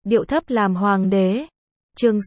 điệu thấp làm hoàng đế. Chương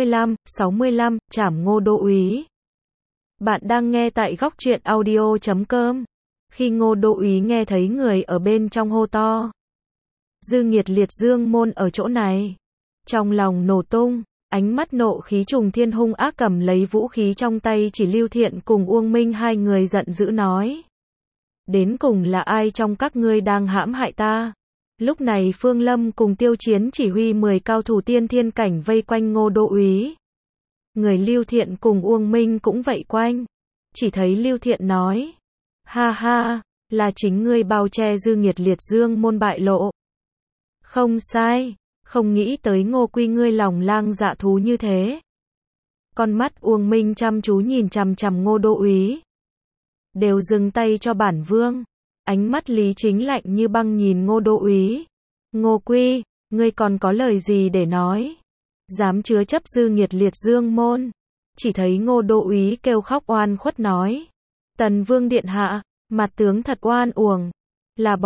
65, trảm Ngô Đô úy. Bạn đang nghe tại góc truyện audio.com. Khi Ngô Đô úy nghe thấy người ở bên trong hô to: "Dư Nghiệt liệt dương môn ở chỗ này!" Trong lòng nổ tung, ánh mắt nộ khí trùng thiên hung ác cầm lấy vũ khí trong tay chỉ Lưu Thiện cùng Uông Minh hai người giận dữ nói: "Đến cùng là ai trong các ngươi đang hãm hại ta?" Lúc này Phương Lâm cùng Tiêu Chiến chỉ huy 10 cao thủ tiên thiên cảnh vây quanh Ngô Đô úy. Người Lưu Thiện cùng Uông Minh cũng vây quanh. Chỉ thấy Lưu Thiện nói: "Ha ha, là chính ngươi bao che Dư Nghiệt liệt dương môn bại lộ." "Không sai, không nghĩ tới Ngô Quy ngươi lòng lang dạ thú như thế." Con mắt Uông Minh chăm chú nhìn chằm chằm Ngô Đô úy. "Đều dừng tay cho bản vương." Ánh mắt Lý Chính lạnh như băng nhìn Ngô Đô úy. "Ngô Quy, ngươi còn có lời gì để nói? Dám chứa chấp Dư Nghiệt liệt dương môn?" Chỉ thấy Ngô Đô úy kêu khóc oan khuất nói: "Tần vương điện hạ, mặt tướng thật oan uổng. Là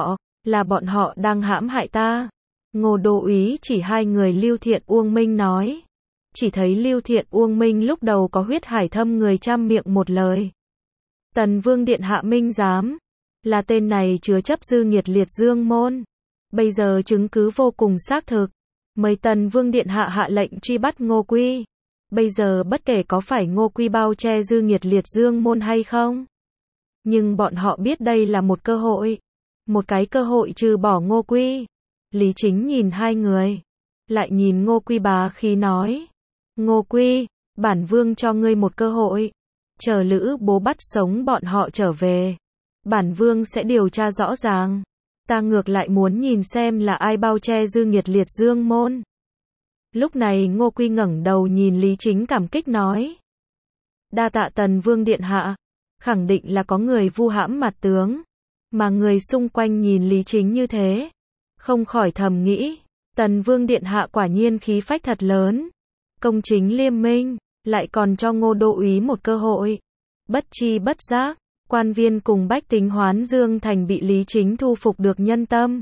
bọn họ đang hãm hại ta." Ngô Đô úy chỉ hai người Lưu Thiện Uông Minh nói. Chỉ thấy Lưu Thiện Uông Minh lúc đầu có huyết hải thâm người trăm miệng một lời: "Tần vương điện hạ minh giám, là tên này chứa chấp Dư Nghiệt liệt dương môn. Bây giờ chứng cứ vô cùng xác thực. Mời Tần vương điện hạ hạ lệnh truy bắt Ngô Quy. Bây giờ bất kể có phải Ngô Quy bao che Dư Nghiệt liệt dương môn hay không. Nhưng bọn họ biết đây là một cơ hội. Một cái cơ hội trừ bỏ Ngô Quy." Lý Chính nhìn hai người. Lại nhìn Ngô Quy bá khí nói: "Ngô Quy, bản vương cho ngươi một cơ hội. Chờ Lữ bố bắt sống bọn họ trở về. Bản vương sẽ điều tra rõ ràng. Ta ngược lại muốn nhìn xem là ai bao che Dư Nghiệt liệt dương môn." Lúc này Ngô Quy ngẩng đầu nhìn Lý Chính cảm kích nói: "Đa tạ Tần vương điện hạ." Khẳng định là có người vu hãm mặt tướng. Mà người xung quanh nhìn Lý Chính như thế, không khỏi thầm nghĩ: Tần vương điện hạ quả nhiên khí phách thật lớn. Công chính liêm minh, lại còn cho Ngô Đô úy một cơ hội. Bất chi bất giác, quan viên cùng bách tính Hoán Dương thành bị Lý Chính thu phục được nhân tâm.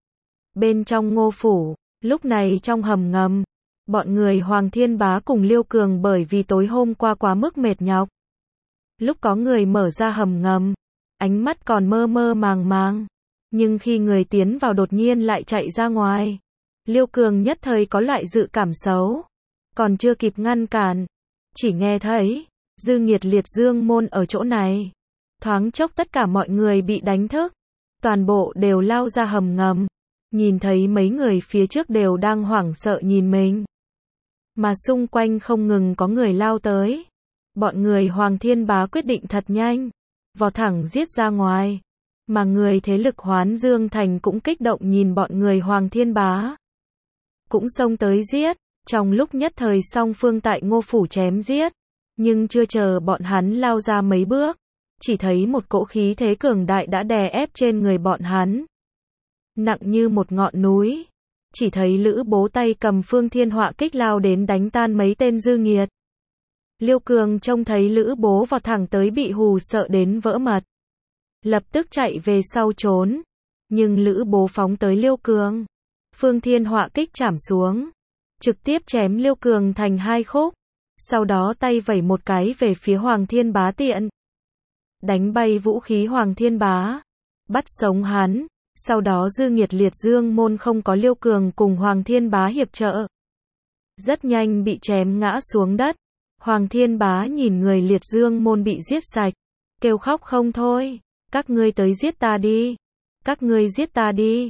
Bên trong Ngô phủ, lúc này trong hầm ngầm, bọn người Hoàng Thiên Bá cùng Liêu Cường bởi vì tối hôm qua quá mức mệt nhọc. Lúc có người mở ra hầm ngầm, ánh mắt còn mơ mơ màng màng, nhưng khi người tiến vào đột nhiên lại chạy ra ngoài. Liêu Cường nhất thời có loại dự cảm xấu, còn chưa kịp ngăn cản, chỉ nghe thấy Dư Nghiệt liệt dương môn ở chỗ này. Thoáng chốc tất cả mọi người bị đánh thức, toàn bộ đều lao ra hầm ngầm, nhìn thấy mấy người phía trước đều đang hoảng sợ nhìn mình. Mà xung quanh không ngừng có người lao tới. Bọn người Hoàng Thiên Bá quyết định thật nhanh, vọt thẳng giết ra ngoài. Mà người thế lực Hoán Dương thành cũng kích động nhìn bọn người Hoàng Thiên Bá, cũng xông tới giết. Trong lúc nhất thời song phương tại Ngô phủ chém giết, nhưng chưa chờ bọn hắn lao ra mấy bước, chỉ thấy một cỗ khí thế cường đại đã đè ép trên người bọn hắn, nặng như một ngọn núi. Chỉ thấy Lữ bố tay cầm Phương Thiên Họa kích lao đến đánh tan mấy tên Dư Nghiệt. Liêu Cường trông thấy Lữ bố vọt thẳng tới bị hù sợ đến vỡ mật, lập tức chạy về sau trốn. Nhưng Lữ bố phóng tới Liêu Cường, Phương Thiên Họa kích chảm xuống, trực tiếp chém Liêu Cường thành hai khúc. Sau đó tay vẩy một cái về phía Hoàng Thiên Bá tiện, đánh bay vũ khí Hoàng Thiên Bá, bắt sống hắn. Sau đó Dư Nghiệt liệt dương môn không có Liêu Cường cùng Hoàng Thiên Bá hiệp trợ, rất nhanh bị chém ngã xuống đất. Hoàng Thiên Bá nhìn người liệt dương môn bị giết sạch, kêu khóc không thôi: "Các ngươi tới giết ta đi, các ngươi giết ta đi."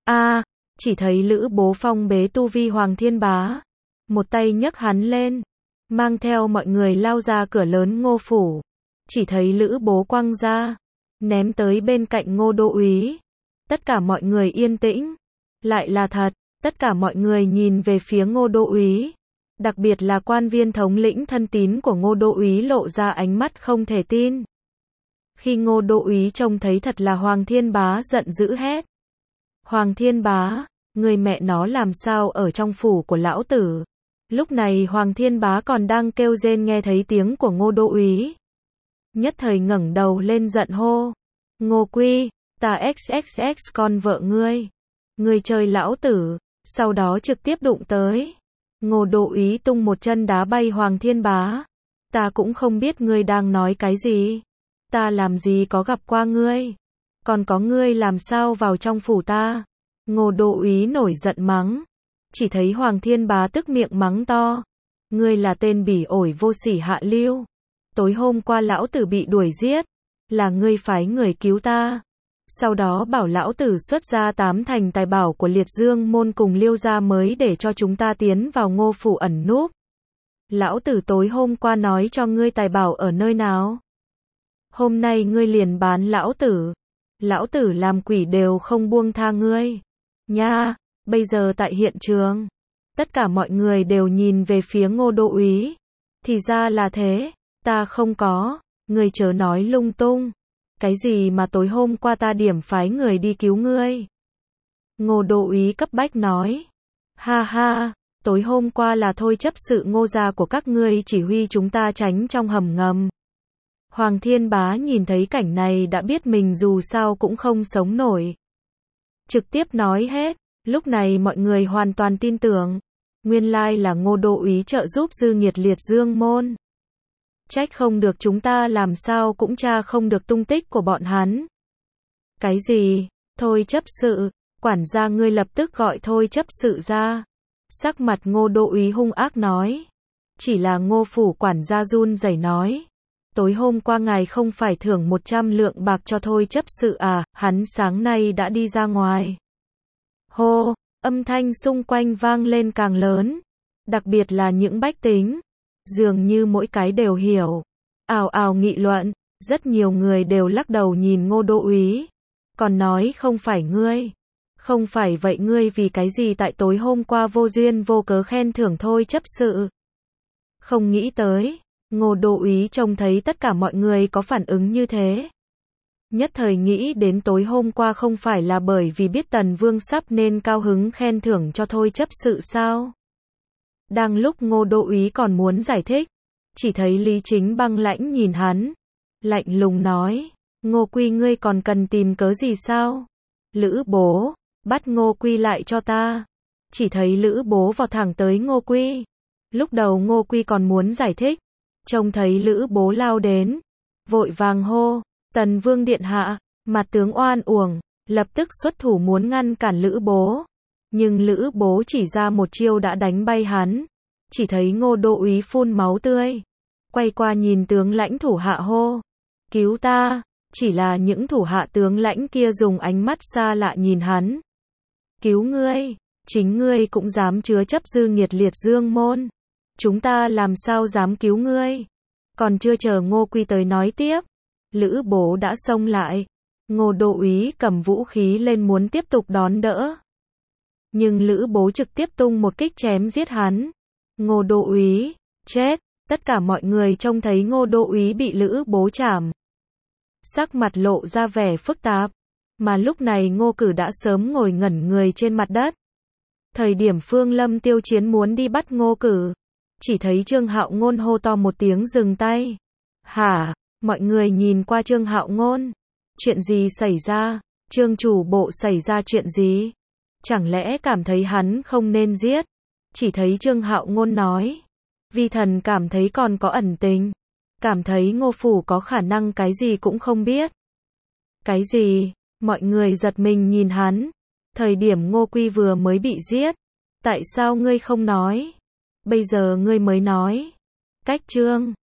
Chỉ thấy Lữ bố phong bế tu vi Hoàng Thiên Bá, một tay nhấc hắn lên, mang theo mọi người lao ra cửa lớn Ngô phủ. Chỉ thấy Lữ bố quăng ra, ném tới bên cạnh Ngô Đô úy. Tất cả mọi người yên tĩnh. Lại là thật, tất cả mọi người nhìn về phía Ngô Đô úy. Đặc biệt là quan viên thống lĩnh thân tín của Ngô Đô úy lộ ra ánh mắt không thể tin. Khi Ngô Đô úy trông thấy thật là Hoàng Thiên Bá giận dữ hét: "Hoàng Thiên Bá, người mẹ nó làm sao ở trong phủ của lão tử?" Lúc này Hoàng Thiên Bá còn đang kêu rên nghe thấy tiếng của Ngô Đô úy, nhất thời ngẩng đầu lên giận hô: "Ngô Quy, ta XXX con vợ ngươi chơi lão tử." sau đó trực tiếp đụng tới. Ngô Đô úy tung một chân đá bay Hoàng Thiên Bá. Ta cũng không biết ngươi đang nói cái gì. Ta làm gì có gặp qua ngươi. Còn có ngươi làm sao vào trong phủ ta. Ngô Đô úy nổi giận mắng. Chỉ thấy Hoàng Thiên Bá tức miệng mắng to. Ngươi là tên bỉ ổi vô sỉ hạ lưu. Tối hôm qua lão tử bị đuổi giết. Là ngươi phái người cứu ta. Sau đó bảo lão tử xuất ra 8 thành tài bảo của Liệt Dương môn cùng Liêu gia mới để cho chúng ta tiến vào Ngô phủ ẩn núp. Lão tử tối hôm qua nói cho ngươi tài bảo ở nơi nào. Hôm nay ngươi liền bán lão tử. Lão tử làm quỷ đều không buông tha ngươi. Nha, bây giờ tại hiện trường, tất cả mọi người đều nhìn về phía Ngô Đô úy. Thì ra là thế, ta không có, ngươi chớ nói lung tung. Cái gì mà tối hôm qua ta điểm phái người đi cứu ngươi? Ngô Đô úy cấp bách nói. Ha ha, tối hôm qua là thôi chấp sự Ngô gia của các ngươi chỉ huy chúng ta tránh trong hầm ngầm. Hoàng Thiên Bá nhìn thấy cảnh này đã biết mình dù sao cũng không sống nổi. Trực tiếp nói hết, lúc này mọi người hoàn toàn tin tưởng. Nguyên lai là Ngô Đô úy trợ giúp dư nghiệt Liệt Dương môn. Trách không được chúng ta làm sao cũng tra không được tung tích của bọn hắn. Cái gì? Thôi chấp sự, quản gia ngươi lập tức gọi thôi chấp sự ra. Sắc mặt Ngô Đô úy hung ác nói. Chỉ là Ngô phủ quản gia run rẩy nói. Tối hôm qua ngài không phải thưởng 100 lượng bạc cho thôi chấp sự à, hắn sáng nay đã đi ra ngoài. Hô, âm thanh xung quanh vang lên càng lớn. Đặc biệt là những bách tính. Dường như mỗi cái đều hiểu. Ào ào nghị luận, rất nhiều người đều lắc đầu nhìn Ngô Đô úy. Còn nói không phải ngươi. Không phải vậy ngươi vì cái gì tại tối hôm qua vô duyên vô cớ khen thưởng thôi chấp sự. Không nghĩ tới, Ngô Đô úy trông thấy tất cả mọi người có phản ứng như thế. Nhất thời nghĩ đến tối hôm qua không phải là bởi vì biết Tần Vương sắp nên cao hứng khen thưởng cho thôi chấp sự sao. Đang lúc Ngô Đô úy còn muốn giải thích, chỉ thấy Lý Chính băng lãnh nhìn hắn, lạnh lùng nói, Ngô Quy ngươi còn cần tìm cớ gì sao? Lữ bố, bắt Ngô Quy lại cho ta. Chỉ thấy Lữ bố vọt thẳng tới Ngô Quy. Lúc đầu Ngô Quy còn muốn giải thích, trông thấy Lữ bố lao đến, vội vàng hô, Tần Vương điện hạ, mặt tướng oan uổng, lập tức xuất thủ muốn ngăn cản Lữ bố. Nhưng Lữ bố chỉ ra một chiêu đã đánh bay hắn. Chỉ thấy Ngô Đô úy phun máu tươi. Quay qua nhìn tướng lãnh thủ hạ hô. Cứu ta. Chỉ là những thủ hạ tướng lãnh kia dùng ánh mắt xa lạ nhìn hắn. Cứu ngươi. Chính ngươi cũng dám chứa chấp dư nghiệt Liệt Dương môn. Chúng ta làm sao dám cứu ngươi. Còn chưa chờ Ngô Quy tới nói tiếp. Lữ bố đã xông lại. Ngô Đô úy cầm vũ khí lên muốn tiếp tục đón đỡ. Nhưng Lữ bố trực tiếp tung một kích chém giết hắn. Ngô Đô úy, chết. Tất cả mọi người trông thấy Ngô Đô úy bị Lữ bố chảm. Sắc mặt lộ ra vẻ phức tạp. Mà lúc này Ngô Cử đã sớm ngồi ngẩn người trên mặt đất. Thời điểm Phương Lâm Tiêu Chiến muốn đi bắt Ngô Cử. Chỉ thấy Trương Hạo Ngôn hô to một tiếng dừng tay. Hả? Mọi người nhìn qua Trương Hạo Ngôn. Chuyện gì xảy ra? Trương chủ bộ xảy ra chuyện gì? Chẳng lẽ cảm thấy hắn không nên giết? Chỉ thấy Trương Hạo Ngôn nói. Vi thần cảm thấy còn có ẩn tình. Cảm thấy Ngô phủ có khả năng cái gì cũng không biết. Cái gì? Mọi người giật mình nhìn hắn. Thời điểm Ngô Quy vừa mới bị giết. Tại sao ngươi không nói? Bây giờ ngươi mới nói. Cách chương